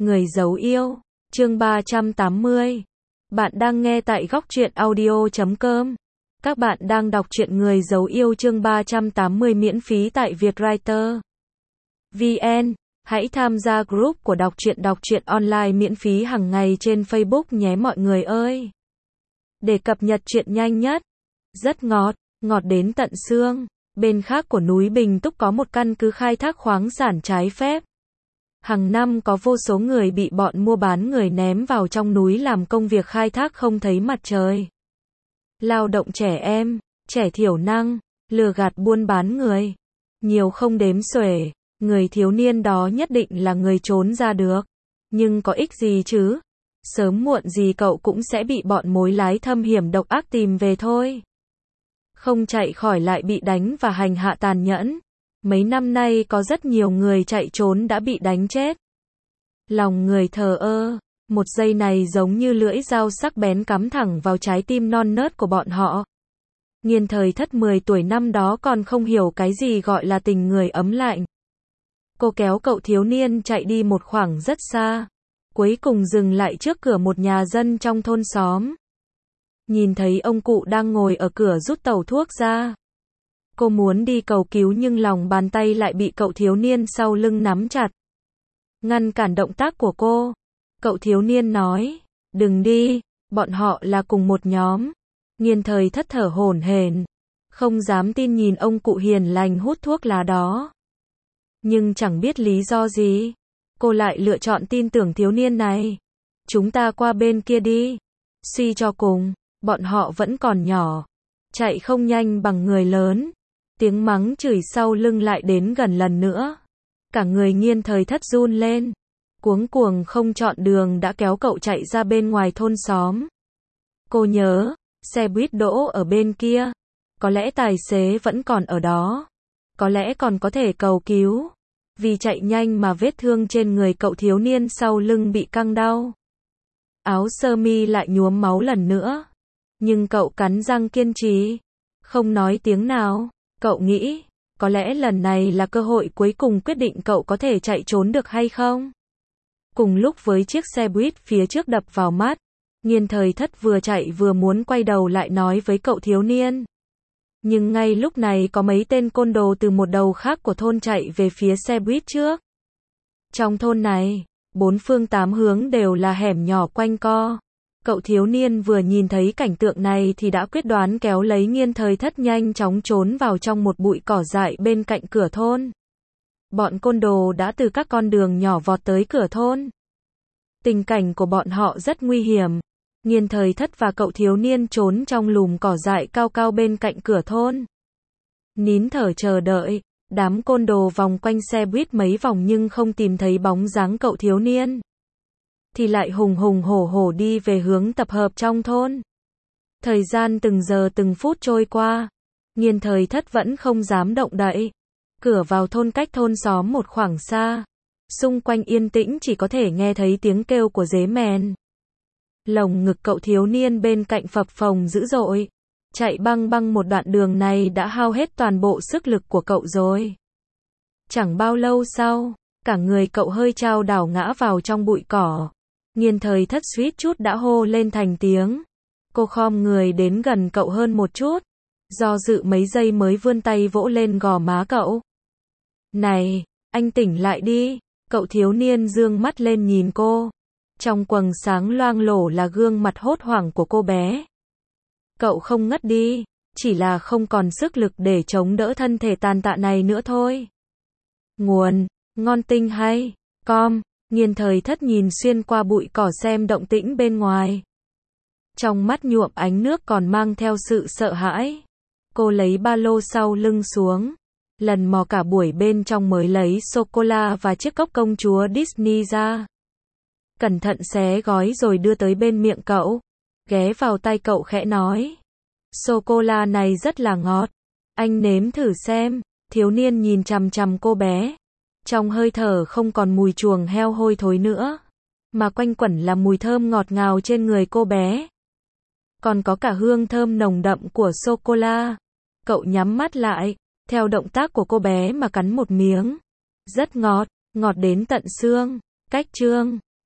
Người giấu yêu, chương 380. Bạn đang nghe tại góc truyện audio.com. Các bạn đang đọc truyện Người giấu yêu chương 380 miễn phí tại Vietwriter VN. Hãy tham gia group của đọc truyện online miễn phí hàng ngày trên Facebook nhé mọi người ơi. Để cập nhật truyện nhanh nhất. Rất ngọt, ngọt đến tận xương. Bên khác của núi Bình Túc có một căn cứ khai thác khoáng sản trái phép. Hàng năm có vô số người bị bọn mua bán người ném vào trong núi làm công việc khai thác không thấy mặt trời. Lao động trẻ em, trẻ thiểu năng, lừa gạt buôn bán người. Nhiều không đếm xuể, người thiếu niên đó nhất định là người trốn ra được. Nhưng có ích gì chứ? Sớm muộn gì cậu cũng sẽ bị bọn mối lái thâm hiểm độc ác tìm về thôi. Không chạy khỏi lại bị đánh và hành hạ tàn nhẫn. Mấy năm nay có rất nhiều người chạy trốn đã bị đánh chết. Lòng người thờ ơ, một giây này giống như lưỡi dao sắc bén cắm thẳng vào trái tim non nớt của bọn họ. Nghiên Thời Thất 10 tuổi năm đó còn không hiểu cái gì gọi là tình người ấm lạnh. Cô kéo cậu thiếu niên chạy đi một khoảng rất xa, cuối cùng dừng lại trước cửa một nhà dân trong thôn xóm. Nhìn thấy ông cụ đang ngồi ở cửa rút tẩu thuốc ra. Cô muốn đi cầu cứu nhưng lòng bàn tay lại bị cậu thiếu niên sau lưng nắm chặt. Ngăn cản động tác của cô. Cậu thiếu niên nói, đừng đi, bọn họ là cùng một nhóm. Nghiên Thời Thất thở hổn hển, không dám tin nhìn ông cụ hiền lành hút thuốc lá đó. Nhưng chẳng biết lý do gì, cô lại lựa chọn tin tưởng thiếu niên này. Chúng ta qua bên kia đi. Suy cho cùng, bọn họ vẫn còn nhỏ, chạy không nhanh bằng người lớn. Tiếng mắng chửi sau lưng lại đến gần lần nữa. Cả người Nghiên Thời Thất run lên. Cuống cuồng không chọn đường đã kéo cậu chạy ra bên ngoài thôn xóm. Cô nhớ, xe buýt đỗ ở bên kia. Có lẽ tài xế vẫn còn ở đó. Có lẽ còn có thể cầu cứu. Vì chạy nhanh mà vết thương trên người cậu thiếu niên sau lưng bị căng đau. Áo sơ mi lại nhuốm máu lần nữa. Nhưng cậu cắn răng kiên trì. Không nói tiếng nào. Cậu nghĩ, có lẽ lần này là cơ hội cuối cùng quyết định cậu có thể chạy trốn được hay không. Cùng lúc với chiếc xe buýt phía trước đập vào mắt, Nghiên Thời Thất vừa chạy vừa muốn quay đầu lại nói với cậu thiếu niên. Nhưng ngay lúc này có mấy tên côn đồ từ một đầu khác của thôn chạy về phía xe buýt trước. Trong thôn này, bốn phương tám hướng đều là hẻm nhỏ quanh co. Cậu thiếu niên vừa nhìn thấy cảnh tượng này thì đã quyết đoán kéo lấy Nghiên Thời Thất nhanh chóng trốn vào trong một bụi cỏ dại bên cạnh cửa thôn. Bọn côn đồ đã từ các con đường nhỏ vọt tới cửa thôn. Tình cảnh của bọn họ rất nguy hiểm. Nghiên Thời Thất và cậu thiếu niên trốn trong lùm cỏ dại cao cao bên cạnh cửa thôn. Nín thở chờ đợi, đám côn đồ vòng quanh xe buýt mấy vòng nhưng không tìm thấy bóng dáng cậu thiếu niên. Thì lại hùng hùng hổ hổ đi về hướng tập hợp trong thôn. Thời gian từng giờ từng phút trôi qua. Nghiên Thời Thất vẫn không dám động đậy. Cửa vào thôn cách thôn xóm một khoảng xa. Xung quanh yên tĩnh chỉ có thể nghe thấy tiếng kêu của dế mèn. Lồng ngực cậu thiếu niên bên cạnh phập phồng dữ dội. Chạy băng băng một đoạn đường này đã hao hết toàn bộ sức lực của cậu rồi. Chẳng bao lâu sau, cả người cậu hơi chao đảo ngã vào trong bụi cỏ. Nghiên Thời Thất suýt chút đã hô lên thành tiếng. Cô khom người đến gần cậu hơn một chút. Do dự mấy giây mới vươn tay vỗ lên gò má cậu. Này, anh tỉnh lại đi. Cậu thiếu niên dương mắt lên nhìn cô. Trong quầng sáng loang lổ là gương mặt hốt hoảng của cô bé. Cậu không ngất đi, chỉ là không còn sức lực để chống đỡ thân thể tàn tạ này nữa thôi. Nguồn, ngon tinh hay, com. Nghiên Thời Thất nhìn xuyên qua bụi cỏ xem động tĩnh bên ngoài. Trong mắt nhuộm ánh nước còn mang theo sự sợ hãi. Cô lấy ba lô sau lưng xuống. Lần mò cả buổi bên trong mới lấy sô-cô-la và chiếc cốc công chúa Disney ra. Cẩn thận xé gói rồi đưa tới bên miệng cậu. Ghé vào tai cậu khẽ nói. Sô-cô-la này rất là ngọt. Anh nếm thử xem. Thiếu niên nhìn chằm chằm cô bé. Trong hơi thở không còn mùi chuồng heo hôi thối nữa, mà quanh quẩn là mùi thơm ngọt ngào trên người cô bé. Còn có cả hương thơm nồng đậm của sô-cô-la. Cậu nhắm mắt lại, theo động tác của cô bé mà cắn một miếng. Rất ngọt, ngọt đến tận xương. Cách chương